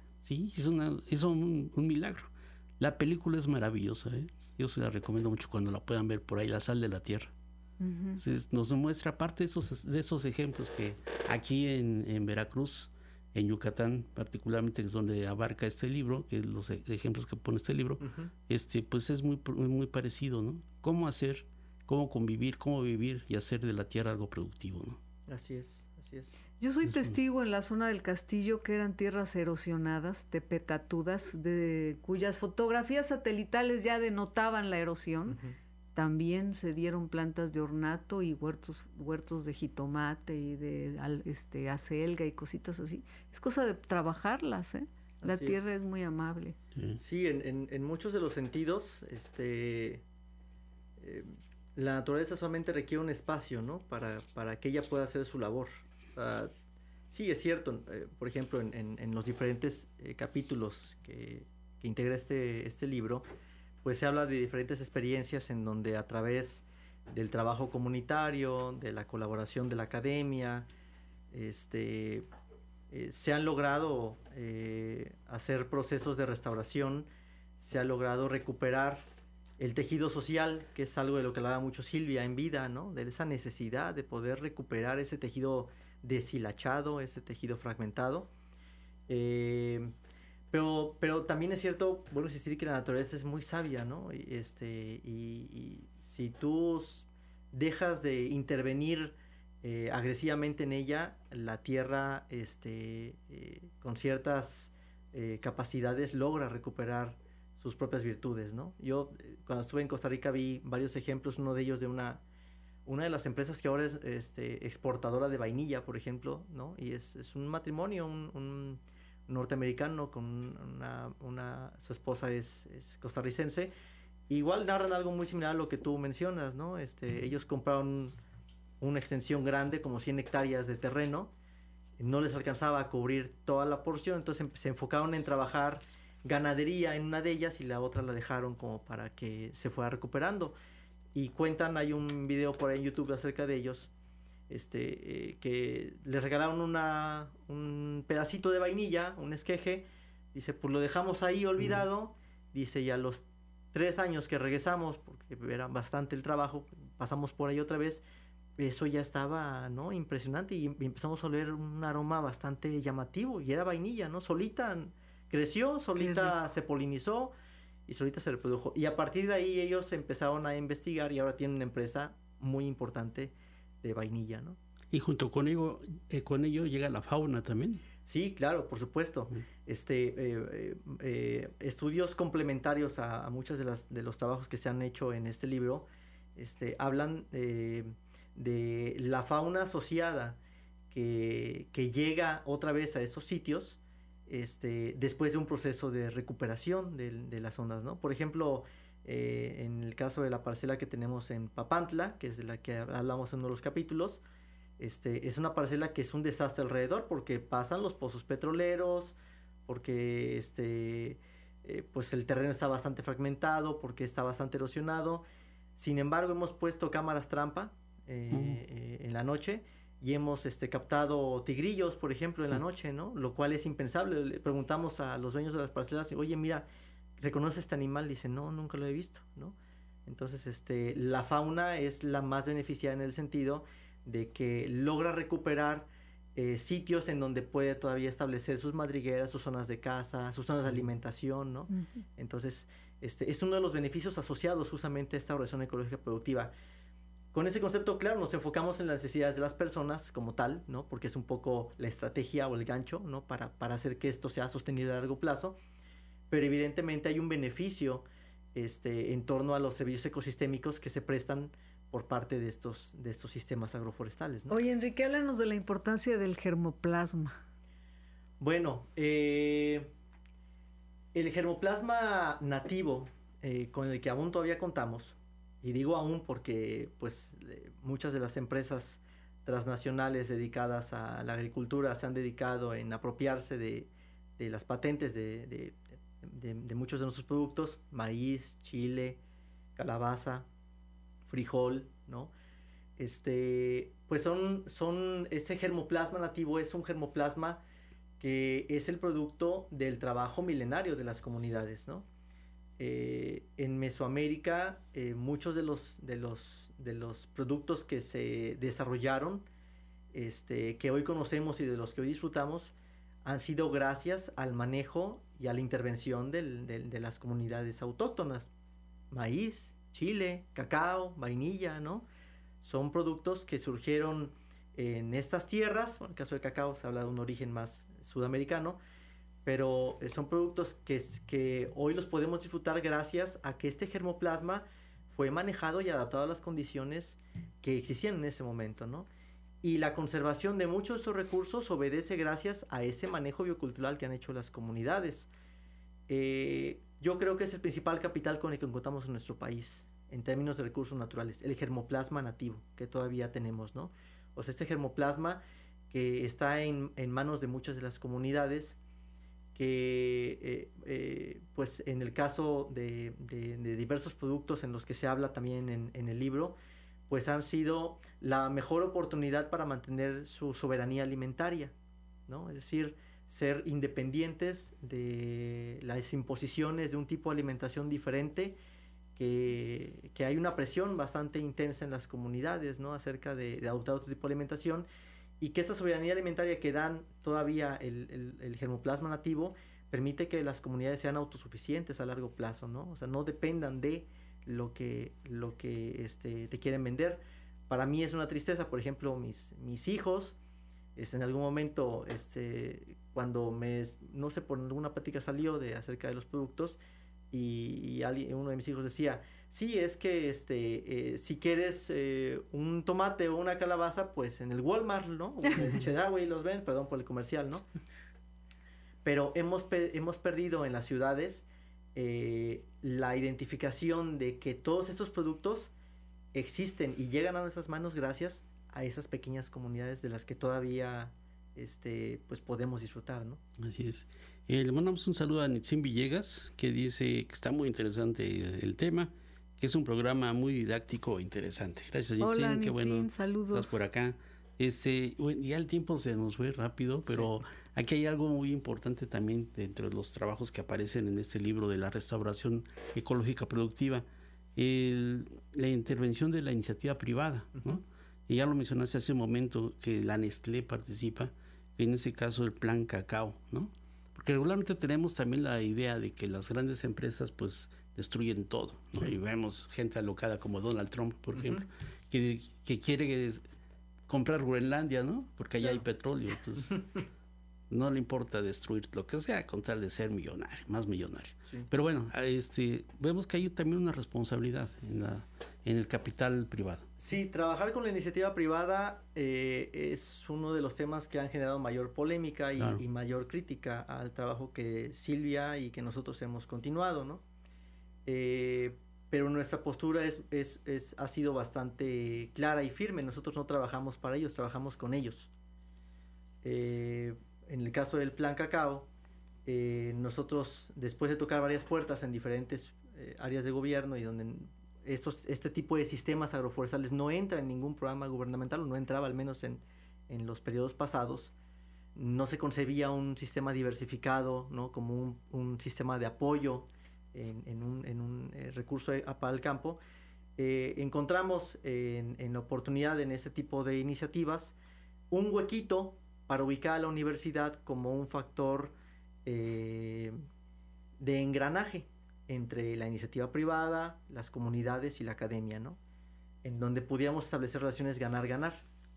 hizo un milagro. La película es maravillosa, ¿eh? Yo se la recomiendo mucho cuando la puedan ver por ahí, La sal de la tierra. Nos muestra parte de esos ejemplos que aquí en Veracruz, en Yucatán particularmente, es donde abarca este libro, que los ejemplos que pone este libro, pues es muy, muy parecido, ¿no? Cómo hacer, cómo convivir, cómo vivir y hacer de la tierra algo productivo, ¿no? Así es, así es. Yo soy testigo en la zona del Castillo que eran tierras erosionadas, tepetatudas, cuyas fotografías satelitales ya denotaban la erosión. Uh-huh. También se dieron plantas de ornato y huertos de jitomate y de acelga y cositas así. Es cosa de trabajarlas, ¿eh? La tierra es muy amable. Sí, en muchos de los sentidos, la naturaleza solamente requiere un espacio, ¿no? Para que ella pueda hacer su labor. Sí, es cierto. Por ejemplo, en los diferentes capítulos que integra este libro, pues se habla de diferentes experiencias en donde a través del trabajo comunitario, de la colaboración de la academia, se han logrado hacer procesos de restauración, se ha logrado recuperar el tejido social, que es algo de lo que hablaba mucho Silvia en vida, ¿no? De esa necesidad de poder recuperar ese tejido deshilachado, ese tejido fragmentado. Pero también es cierto, vuelvo a insistir que la naturaleza es muy sabia, ¿no? Y si tú dejas de intervenir agresivamente en ella, la tierra con ciertas capacidades logra recuperar sus propias virtudes, ¿no? Yo cuando estuve en Costa Rica vi varios ejemplos, uno de ellos de una de las empresas que ahora es exportadora de vainilla, por ejemplo, ¿no? Y es un matrimonio, un norteamericano con su esposa es costarricense. Igual narran algo muy similar a lo que tú mencionas, ¿no? Ellos compraron una extensión grande, como 100 hectáreas de terreno, no les alcanzaba a cubrir toda la porción, entonces se enfocaron en trabajar ganadería en una de ellas y la otra la dejaron como para que se fuera recuperando. Y cuentan, hay un video por ahí en YouTube acerca de ellos, que les regalaron un pedacito de vainilla, un esqueje, dice, pues lo dejamos ahí olvidado, dice, y a los 3 años que regresamos, porque era bastante el trabajo, pasamos por ahí otra vez, eso ya estaba, ¿no? Impresionante, y empezamos a oler un aroma bastante llamativo, y era vainilla, ¿no? Solita creció, solita se polinizó y solita se reprodujo. Y a partir de ahí ellos empezaron a investigar y ahora tienen una empresa muy importante de vainilla, ¿no? Y junto con ello llega la fauna también. Sí, claro, por supuesto. Estudios complementarios a muchos de los trabajos que se han hecho en este libro, hablan de la fauna asociada que llega otra vez a estos sitios después de un proceso de recuperación de las zonas, ¿no? Por ejemplo, en el caso de la parcela que tenemos en Papantla, que es de la que hablamos en uno de los capítulos, es una parcela que es un desastre alrededor porque pasan los pozos petroleros, porque pues el terreno está bastante fragmentado, porque está bastante erosionado. Sin embargo, hemos puesto cámaras trampa en la noche y hemos captado tigrillos, por ejemplo, en la noche, ¿no? Lo cual es impensable. Le preguntamos a los dueños de las parcelas, oye, mira, ¿reconoce este animal? Dice, no, nunca lo he visto, ¿no? Entonces, la fauna es la más beneficiada en el sentido de que logra recuperar sitios en donde puede todavía establecer sus madrigueras, sus zonas de caza, sus zonas de alimentación, ¿no? Uh-huh. Entonces, es uno de los beneficios asociados justamente a esta oración ecológica productiva. Con ese concepto, claro, nos enfocamos en las necesidades de las personas como tal, ¿no? Porque es un poco la estrategia o el gancho, ¿no? Para hacer que esto sea sostenible a largo plazo. Pero evidentemente hay un beneficio en torno a los servicios ecosistémicos que se prestan por parte de estos sistemas agroforestales, ¿no? Oye, Enrique, háblanos de la importancia del germoplasma. Bueno, el germoplasma nativo, con el que aún todavía contamos, y digo aún porque pues muchas de las empresas transnacionales dedicadas a la agricultura se han dedicado en apropiarse de las patentes de muchos de nuestros productos, maíz, chile, calabaza, frijol, ¿no? Pues ese germoplasma nativo es un germoplasma que es el producto del trabajo milenario de las comunidades, ¿no? En Mesoamérica, muchos de los productos que se desarrollaron, que hoy conocemos y de los que hoy disfrutamos, han sido gracias al manejo y a la intervención de las comunidades autóctonas. Maíz, chile, cacao, vainilla, ¿no? Son productos que surgieron en estas tierras. Bueno, en el caso del cacao se habla de un origen más sudamericano, pero son productos que hoy los podemos disfrutar gracias a que este germoplasma fue manejado y adaptado a las condiciones que existían en ese momento, ¿no? Y la conservación de muchos de estos recursos obedece gracias a ese manejo biocultural que han hecho las comunidades. Yo creo que es el principal capital con el que contamos en nuestro país, en términos de recursos naturales, el germoplasma nativo que todavía tenemos, ¿no? O sea, este germoplasma que está en manos de muchas de las comunidades, que pues en el caso de diversos productos en los que se habla también en el libro, pues han sido la mejor oportunidad para mantener su soberanía alimentaria, ¿no? Es decir, ser independientes de las imposiciones de un tipo de alimentación diferente, que hay una presión bastante intensa en las comunidades, ¿no? Acerca de adoptar otro tipo de alimentación, y que esta soberanía alimentaria que dan todavía el germoplasma nativo permite que las comunidades sean autosuficientes a largo plazo, ¿no? O sea, no dependan de lo que te quieren vender. Para mí es una tristeza, por ejemplo, mis hijos, en algún momento, cuando no sé, por alguna plática salió acerca de los productos, y uno de mis hijos decía, sí, es que si quieres un tomate o una calabaza, pues en el Walmart, ¿no? O en Chedraui los ven, perdón por el comercial, ¿no? Pero hemos perdido en las ciudades la identificación de que todos estos productos existen y llegan a nuestras manos gracias a esas pequeñas comunidades de las que todavía pues podemos disfrutar, ¿no? Así es. Le mandamos un saludo a Nitzin Villegas, que dice que está muy interesante el tema, que es un programa muy didáctico e interesante. Gracias, Nitzin. Hola, Qué Nitzin, bueno saludos. estás por acá. Bueno, ya el tiempo se nos fue rápido, pero sí, aquí hay algo muy importante también dentro de los trabajos que aparecen en este libro de la restauración ecológica productiva, la intervención de la iniciativa privada, ¿no? Uh-huh. Y ya lo mencionaste hace un momento, que la Nestlé participa, en ese caso el Plan Cacao, ¿no? Porque regularmente tenemos también la idea de que las grandes empresas pues destruyen todo, ¿no? Sí. Y vemos gente alocada como Donald Trump, por ejemplo, que quiere comprar Groenlandia, ¿no? Porque allá hay petróleo, entonces no le importa destruir lo que sea con tal de ser millonario, más millonario. Sí. Pero bueno, vemos que hay también una responsabilidad en el capital privado. Sí, trabajar con la iniciativa privada es uno de los temas que han generado mayor polémica y mayor crítica al trabajo que Silvia y que nosotros hemos continuado, ¿no? Pero nuestra postura ha sido bastante clara y firme. Nosotros no trabajamos para ellos, trabajamos con ellos. En el caso del Plan Cacao, nosotros, después de tocar varias puertas en diferentes áreas de gobierno y donde este tipo de sistemas agroforestales no entra en ningún programa gubernamental, o no entraba al menos en los periodos pasados, no se concebía un sistema diversificado, ¿no? Como un sistema de apoyo en un recurso para el campo. Encontramos en la oportunidad en este tipo de iniciativas un huequito para ubicar a la universidad como un factor de engranaje entre la iniciativa privada, las comunidades y la academia, ¿no? En donde pudiéramos establecer relaciones ganar-ganar.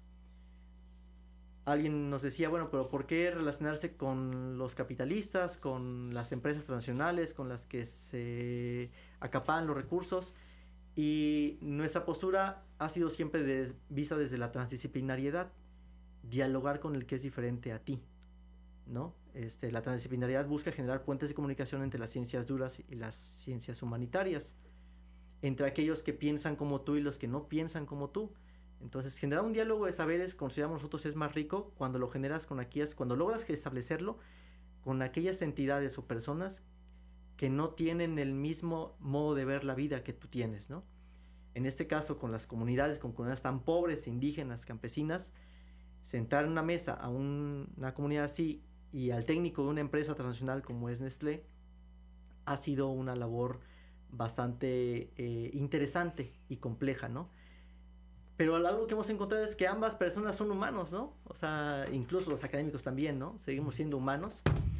Alguien nos decía, bueno, pero ¿por qué relacionarse con los capitalistas, con las empresas transnacionales, con las que se acaparan los recursos? Y nuestra postura ha sido siempre vista desde la transdisciplinariedad, dialogar con el que es diferente a ti, ¿no? La transdisciplinariedad busca generar puentes de comunicación entre las ciencias duras y las ciencias humanitarias, entre aquellos que piensan como tú y los que no piensan como tú. Entonces, generar un diálogo de saberes, consideramos nosotros, es más rico cuando lo generas cuando logras establecerlo con aquellas entidades o personas que no tienen el mismo modo de ver la vida que tú tienes, ¿no? En este caso, con comunidades tan pobres, indígenas, campesinas, sentar en una mesa a una comunidad así y al técnico de una empresa transnacional como es Nestlé ha sido una labor bastante interesante y compleja, ¿no? Pero algo que hemos encontrado es que ambas personas son humanos, ¿no? O sea, incluso los académicos también, ¿no? Seguimos siendo humanos.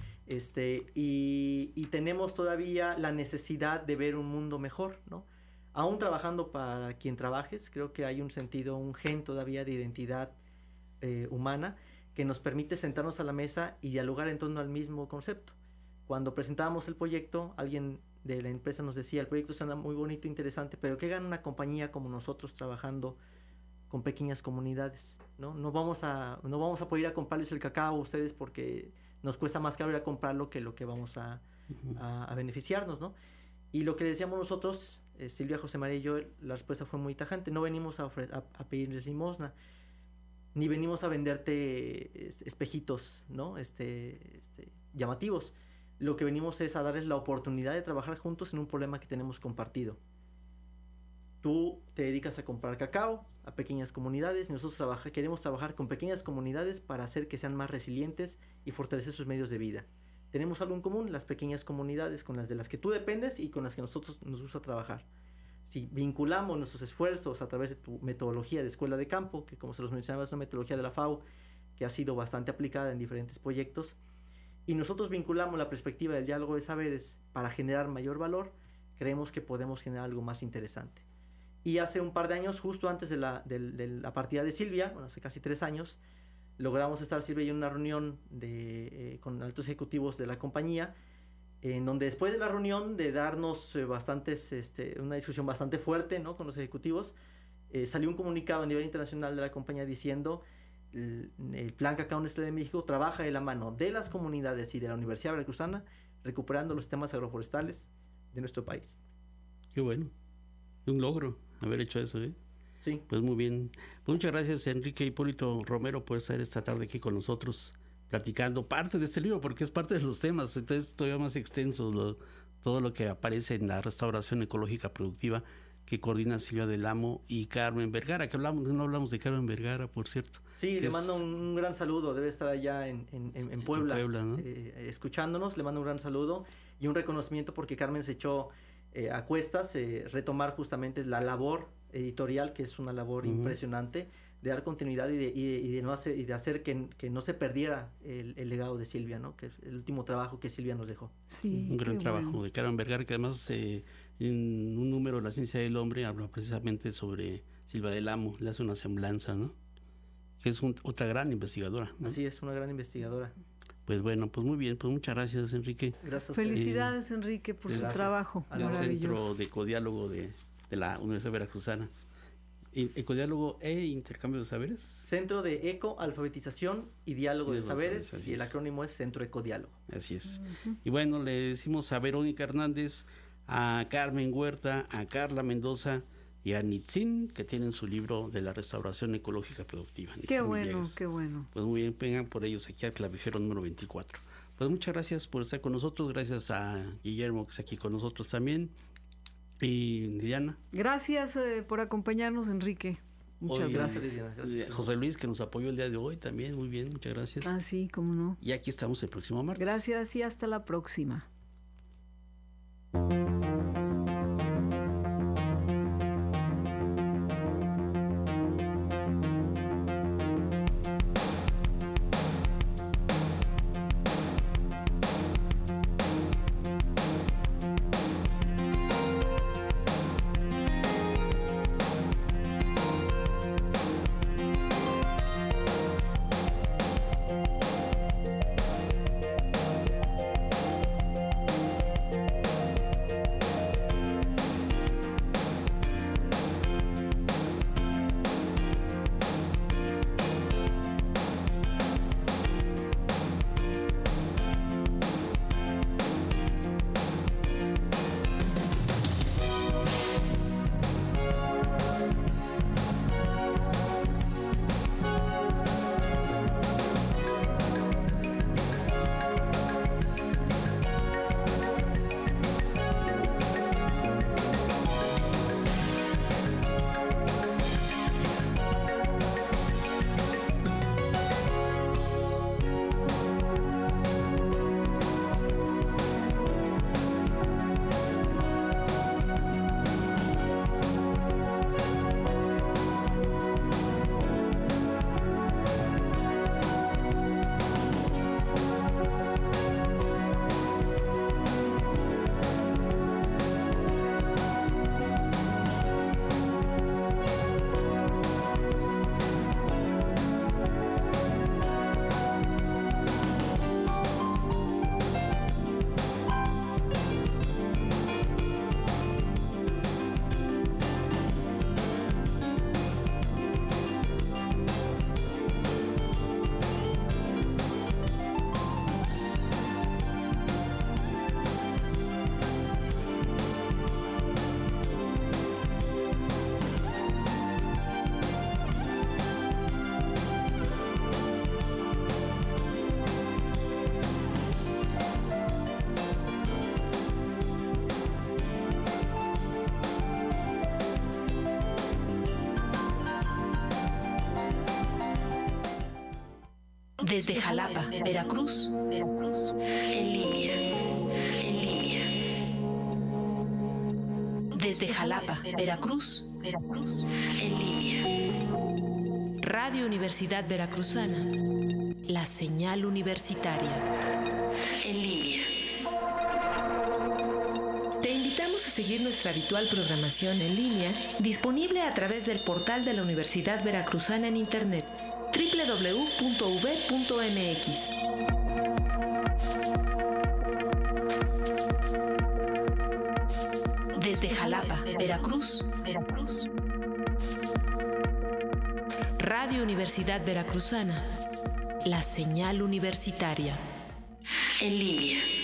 Y tenemos todavía la necesidad de ver un mundo mejor, ¿no? Aún trabajando para quien trabajes, creo que hay un gen todavía de identidad humana que nos permite sentarnos a la mesa y dialogar en torno al mismo concepto. Cuando presentábamos el proyecto, alguien de la empresa nos decía, el proyecto suena muy bonito, interesante, pero ¿qué gana una compañía como nosotros trabajando con pequeñas comunidades? No vamos a poder ir a comprarles el cacao a ustedes porque nos cuesta más caro ir a comprarlo que lo que vamos a beneficiarnos, ¿no? Y lo que le decíamos nosotros, Silvia, José María y yo, la respuesta fue muy tajante. No venimos a pedirles limosna, ni venimos a venderte espejitos, ¿no? Llamativos. Lo que venimos es a darles la oportunidad de trabajar juntos en un problema que tenemos compartido. Tú te dedicas a comprar cacao a pequeñas comunidades y nosotros queremos trabajar con pequeñas comunidades para hacer que sean más resilientes y fortalecer sus medios de vida. Tenemos algo en común, las pequeñas comunidades con las de las que tú dependes y con las que nosotros nos gusta trabajar. Si vinculamos nuestros esfuerzos a través de tu metodología de escuela de campo, que como se los mencionaba es una metodología de la FAO que ha sido bastante aplicada en diferentes proyectos, y nosotros vinculamos la perspectiva del diálogo de saberes para generar mayor valor, creemos que podemos generar algo más interesante. Y hace un par de años, justo antes de la partida de Silvia, bueno, hace casi 3 años, logramos estar Silvia y yo en una reunión con altos ejecutivos de la compañía, en donde después de la reunión de darnos una discusión bastante fuerte, ¿no?, con los ejecutivos, salió un comunicado a nivel internacional de la compañía diciendo el Plan Cacao Nestlé de México trabaja de la mano de las comunidades y de la Universidad Veracruzana recuperando los sistemas agroforestales de nuestro país. Qué bueno, un logro haber hecho eso, ¿eh? Sí. Pues muy bien. Pues muchas gracias, Enrique Hipólito Romero, por estar esta tarde aquí con nosotros platicando parte de este libro, porque es parte de los temas, entonces todavía más extenso todo lo que aparece en la restauración ecológica productiva que coordina Silvia del Amo y Carmen Vergara, que no hablamos de Carmen Vergara, por cierto. Sí, le mando un gran saludo, debe estar allá en Puebla, ¿no? Escuchándonos, le mando un gran saludo y un reconocimiento porque Carmen se echó a cuestas retomar justamente la labor editorial, que es una labor impresionante, de dar continuidad y de hacer que no se perdiera el legado de Silvia, ¿no?, que es el último trabajo que Silvia nos dejó. Sí, un gran trabajo de Carmen Vergara, que además en un número de La Ciencia del Hombre habla precisamente sobre Silvia del Amo, le hace una semblanza, ¿no?, que es otra gran investigadora, ¿no? Así es, una gran investigadora. Pues bueno, pues muy bien, pues muchas gracias, Enrique. Gracias a ustedes. Felicidades, Enrique, por su trabajo del Centro de Ecodiálogo de la Universidad Veracruzana. Ecodiálogo e Intercambio de Saberes. Centro de Eco, Alfabetización y Diálogo de Saberes, y el acrónimo es Centro Ecodiálogo. Así es. Y bueno, le decimos a Verónica Hernández, a Carmen Huerta, a Carla Mendoza y a Nitzin, que tienen su libro de la restauración ecológica productiva. Qué bueno, qué bueno. Pues muy bien, vengan por ellos aquí al clavijero número 24. Pues muchas gracias por estar con nosotros, gracias a Guillermo, que está aquí con nosotros también. Y Diana. Gracias por acompañarnos, Enrique. Muchas gracias. Gracias. José Luis, que nos apoyó el día de hoy también, muy bien, muchas gracias. Ah, sí, cómo no. Y aquí estamos el próximo martes. Gracias y hasta la próxima. Desde Jalapa, Veracruz. En línea. Desde Jalapa, Veracruz. En línea. Radio Universidad Veracruzana. La señal universitaria. En línea. Te invitamos a seguir nuestra habitual programación en línea, disponible a través del portal de la Universidad Veracruzana en Internet, www.uv.mx. Desde Jalapa, Veracruz. Radio Universidad Veracruzana. La señal universitaria. En línea.